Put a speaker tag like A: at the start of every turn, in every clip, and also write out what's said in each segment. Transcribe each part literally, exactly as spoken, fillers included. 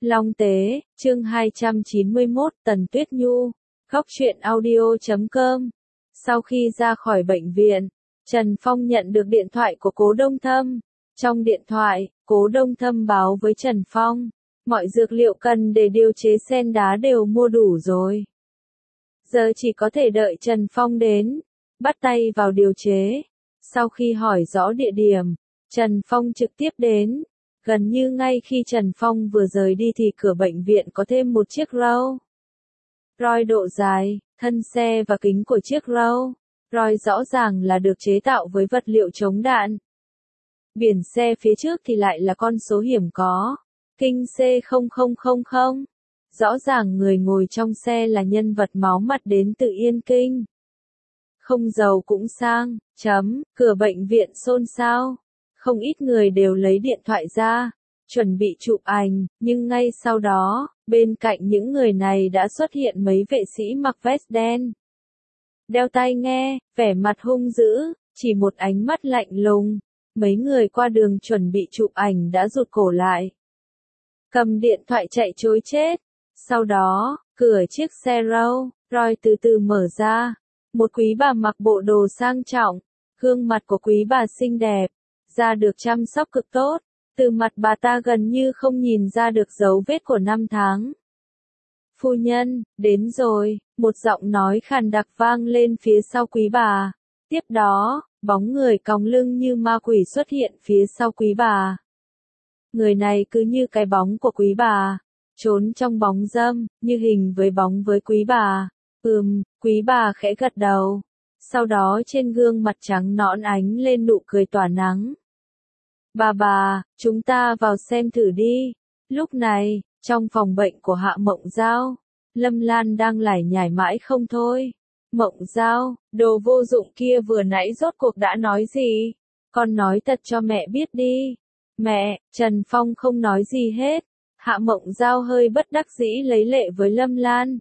A: Long Tế, chương hai trăm chín mươi mốt, Tần Tuyết Nhu, góc truyện audio chấm com. Sau khi ra khỏi bệnh viện, Trần Phong nhận được điện thoại của Cố Đông Thâm. Trong điện thoại, Cố Đông Thâm báo với Trần Phong, mọi dược liệu cần để điều chế sen đá đều mua đủ rồi. Giờ chỉ có thể đợi Trần Phong đến, bắt tay vào điều chế. Sau khi hỏi rõ địa điểm, Trần Phong trực tiếp đến. Gần như ngay khi Trần Phong vừa rời đi thì cửa bệnh viện có thêm một chiếc Rolls Royce độ dài, thân xe và kính của chiếc Rolls Royce rõ ràng là được chế tạo với vật liệu chống đạn. Biển xe phía trước thì lại là con số hiểm có, Kinh C không không không không. Rõ ràng người ngồi trong xe là nhân vật máu mặt đến từ Yên Kinh. Không giàu cũng sang, chấm, cửa bệnh viện xôn xao. Không ít người đều lấy điện thoại ra, chuẩn bị chụp ảnh, nhưng ngay sau đó, bên cạnh những người này đã xuất hiện mấy vệ sĩ mặc vest đen. Đeo tai nghe, vẻ mặt hung dữ, chỉ một ánh mắt lạnh lùng. Mấy người qua đường chuẩn bị chụp ảnh đã rụt cổ lại. Cầm điện thoại chạy trối chết. Sau đó, cửa chiếc xe Rolls Royce từ từ mở ra. Một quý bà mặc bộ đồ sang trọng, gương mặt của quý bà xinh đẹp, da được chăm sóc cực tốt, từ mặt bà ta gần như không nhìn ra được dấu vết của năm tháng. Phu nhân, đến rồi, một giọng nói khàn đặc vang lên phía sau quý bà. Tiếp đó, bóng người còng lưng như ma quỷ xuất hiện phía sau quý bà. Người này cứ như cái bóng của quý bà, trốn trong bóng râm, như hình với bóng với quý bà. Ừm, quý bà khẽ gật đầu. Sau đó trên gương mặt trắng nõn ánh lên nụ cười tỏa nắng. Bà bà, chúng ta vào xem thử đi. Lúc này, trong phòng bệnh của Hạ Mộng Giao, Lâm Lan đang lải nhải mãi không thôi. Mộng Giao, đồ vô dụng kia vừa nãy rốt cuộc đã nói gì? Con nói thật cho mẹ biết đi. Mẹ, Trần Phong không nói gì hết. Hạ Mộng Giao hơi bất đắc dĩ lấy lệ với Lâm Lan.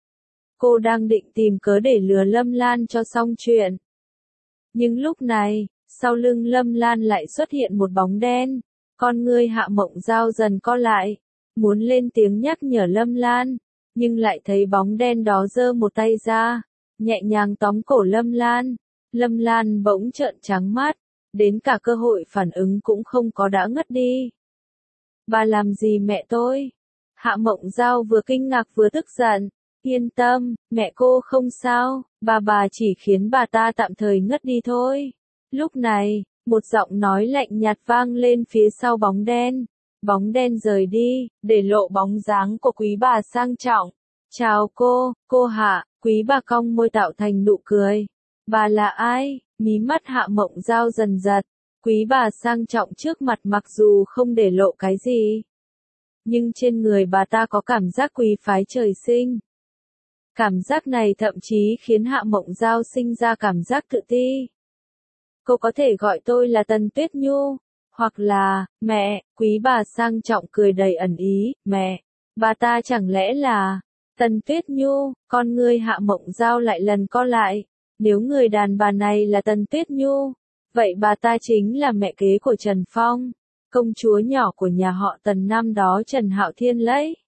A: Cô đang định tìm cớ để lừa Lâm Lan cho xong chuyện. Nhưng lúc này, sau lưng Lâm Lan lại xuất hiện một bóng đen. Con ngươi Hạ Mộng Giao dần co lại, muốn lên tiếng nhắc nhở Lâm Lan, nhưng lại thấy bóng đen đó giơ một tay ra, nhẹ nhàng tóm cổ Lâm Lan. Lâm Lan bỗng trợn trắng mắt, đến cả cơ hội phản ứng cũng không có đã ngất đi. Bà làm gì mẹ tôi? Hạ Mộng Giao vừa kinh ngạc vừa tức giận. Yên tâm, mẹ cô không sao, bà bà chỉ khiến bà ta tạm thời ngất đi thôi. Lúc này, một giọng nói lạnh nhạt vang lên phía sau bóng đen. Bóng đen rời đi, để lộ bóng dáng của quý bà sang trọng. Chào cô, cô Hạ, quý bà cong môi tạo thành nụ cười. Bà là ai? Mí mắt Hạ Mộng Giao dần giật. Quý bà sang trọng trước mặt mặc dù không để lộ cái gì, nhưng trên người bà ta có cảm giác quý phái trời sinh. Cảm giác này thậm chí khiến Hạ Mộng Giao sinh ra cảm giác tự ti. Cô có thể gọi tôi là Tần Tuyết Nhu, hoặc là, mẹ, quý bà sang trọng cười đầy ẩn ý, mẹ, bà ta chẳng lẽ là, Tần Tuyết Nhu, con ngươi Hạ Mộng Giao lại lần co lại, nếu người đàn bà này là Tần Tuyết Nhu, vậy bà ta chính là mẹ kế của Trần Phong, công chúa nhỏ của nhà họ Tần năm đó Trần Hạo Thiên lấy.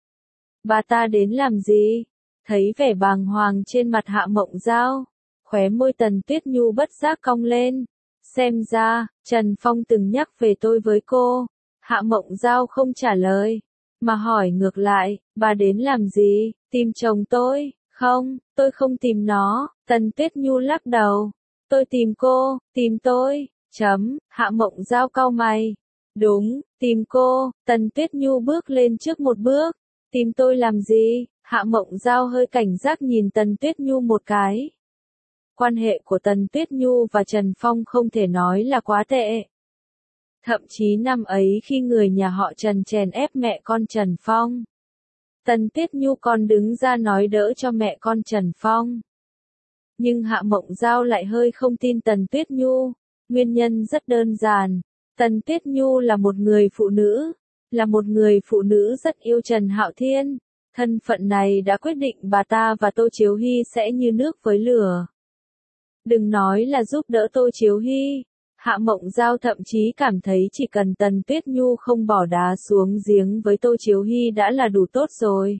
A: Bà ta đến làm gì? Thấy vẻ bàng hoàng trên mặt Hạ Mộng Giao, khóe môi Tần Tuyết Nhu bất giác cong lên. Xem ra, Trần Phong từng nhắc về tôi với cô. Hạ Mộng Giao không trả lời, mà hỏi ngược lại, bà đến làm gì? Tìm chồng tôi? Không, tôi không tìm nó. Tần Tuyết Nhu lắc đầu. Tôi tìm cô, tìm tôi. Chấm, Hạ Mộng Giao cau mày. Đúng, tìm cô. Tần Tuyết Nhu bước lên trước một bước. Tìm tôi làm gì? Hạ Mộng Giao hơi cảnh giác nhìn Tần Tuyết Nhu một cái. Quan hệ của Tần Tuyết Nhu và Trần Phong không thể nói là quá tệ. Thậm chí năm ấy khi người nhà họ Trần chèn ép mẹ con Trần Phong, Tần Tuyết Nhu còn đứng ra nói đỡ cho mẹ con Trần Phong. Nhưng Hạ Mộng Giao lại hơi không tin Tần Tuyết Nhu. Nguyên nhân rất đơn giản. Tần Tuyết Nhu là một người phụ nữ, là một người phụ nữ rất yêu Trần Hạo Thiên. Thân phận này đã quyết định bà ta và Tô Chiếu Hy sẽ như nước với lửa. Đừng nói là giúp đỡ Tô Chiếu Hy, Hạ Mộng Giao thậm chí cảm thấy chỉ cần Tần Tuyết Nhu không bỏ đá xuống giếng với Tô Chiếu Hy đã là đủ tốt rồi.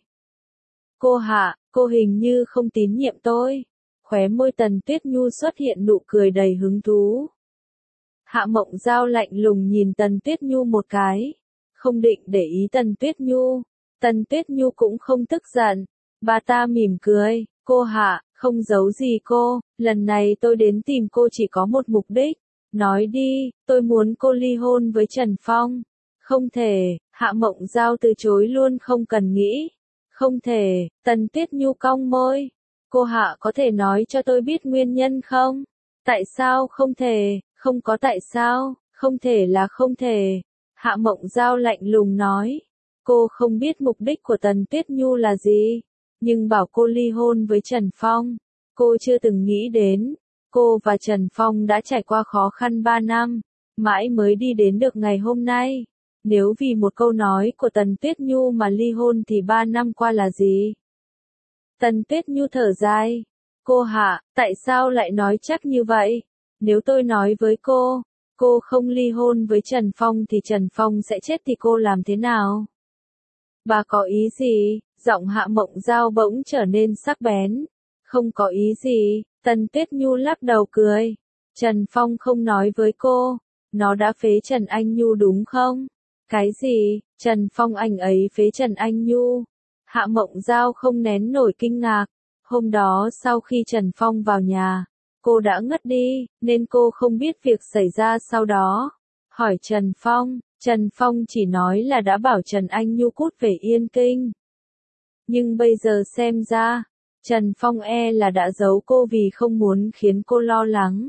A: Cô Hạ, cô hình như không tín nhiệm tôi. Khóe môi Tần Tuyết Nhu xuất hiện nụ cười đầy hứng thú. Hạ Mộng Giao lạnh lùng nhìn Tần Tuyết Nhu một cái. Không định để ý Tần Tuyết Nhu. Tần Tuyết Nhu cũng không tức giận. Bà ta mỉm cười. Cô Hạ, không giấu gì cô. Lần này tôi đến tìm cô chỉ có một mục đích. Nói đi, tôi muốn cô ly hôn với Trần Phong. Không thể, Hạ Mộng Giao từ chối luôn không cần nghĩ. Không thể, Tần Tuyết Nhu cong môi. Cô Hạ có thể nói cho tôi biết nguyên nhân không? Tại sao không thể, không có tại sao, không thể là không thể. Hạ Mộng Giao lạnh lùng nói. Cô không biết mục đích của Tần Tuyết Nhu là gì, nhưng bảo cô ly hôn với Trần Phong, cô chưa từng nghĩ đến. Cô và Trần Phong đã trải qua khó khăn ba năm, mãi mới đi đến được ngày hôm nay. Nếu vì một câu nói của Tần Tuyết Nhu mà ly hôn thì ba năm qua là gì? Tần Tuyết Nhu thở dài. Cô Hạ, tại sao lại nói chắc như vậy? Nếu tôi nói với cô, cô không ly hôn với Trần Phong thì Trần Phong sẽ chết thì cô làm thế nào? Bà có ý gì? Giọng Hạ Mộng Giao bỗng trở nên sắc bén. Không có ý gì. Tần Tuyết Nhu lắc đầu cười. Trần Phong không nói với cô. Nó đã phế Trần Anh Nhu đúng không? Cái gì? Trần Phong anh ấy phế Trần Anh Nhu? Hạ Mộng Giao không nén nổi kinh ngạc. Hôm đó sau khi Trần Phong vào nhà, cô đã ngất đi, nên cô không biết việc xảy ra sau đó. Hỏi Trần Phong, Trần Phong chỉ nói là đã bảo Trần Anh Nhu cút về Yên Kinh. Nhưng bây giờ xem ra, Trần Phong e là đã giấu cô vì không muốn khiến cô lo lắng.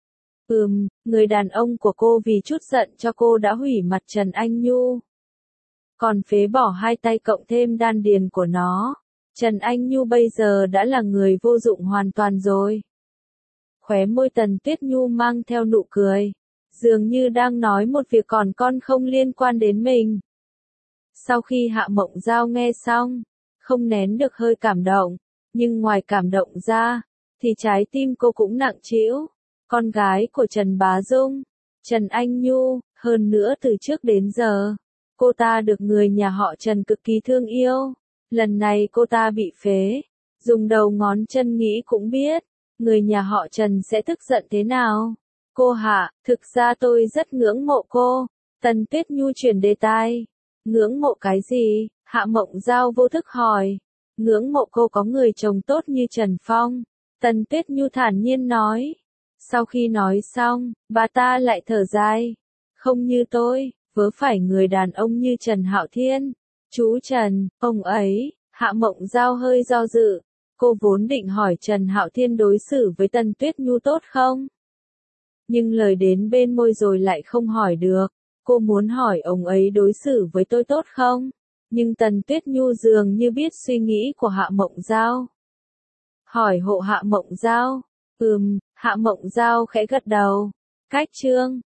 A: Ừm, người đàn ông của cô vì chút giận cho cô đã hủy mặt Trần Anh Nhu. Còn phế bỏ hai tay cộng thêm đan điền của nó. Trần Anh Nhu bây giờ đã là người vô dụng hoàn toàn rồi. Khóe môi Tần Tuyết Nhu mang theo nụ cười. Dường như đang nói một việc còn con không liên quan đến mình. Sau khi Hạ Mộng Giao nghe xong, không nén được hơi cảm động. Nhưng ngoài cảm động ra, thì trái tim cô cũng nặng trĩu. Con gái của Trần Bá Dung, Trần Anh Nhu, hơn nữa từ trước đến giờ, cô ta được người nhà họ Trần cực kỳ thương yêu. Lần này cô ta bị phế, dùng đầu ngón chân nghĩ cũng biết, người nhà họ Trần sẽ tức giận thế nào. Cô Hạ, thực ra tôi rất ngưỡng mộ cô. Tần Tuyết Nhu chuyển đề tài. Ngưỡng mộ cái gì? Hạ Mộng Giao vô thức hỏi. Ngưỡng mộ cô có người chồng tốt như Trần Phong. Tần Tuyết Nhu thản nhiên nói. Sau khi nói xong, bà ta lại thở dài. Không như tôi, vớ phải người đàn ông như Trần Hạo Thiên. Chú Trần, ông ấy. Hạ Mộng Giao hơi do dự. Cô vốn định hỏi Trần Hạo Thiên đối xử với Tần Tuyết Nhu tốt không? Nhưng lời đến bên môi rồi lại không hỏi được. Cô muốn hỏi ông ấy đối xử với tôi tốt không? Nhưng Tần Tuyết Nhu dường như biết suy nghĩ của Hạ Mộng Giao. Hỏi hộ Hạ Mộng Giao. Ừm, Hạ Mộng Giao khẽ gật đầu. Cách chương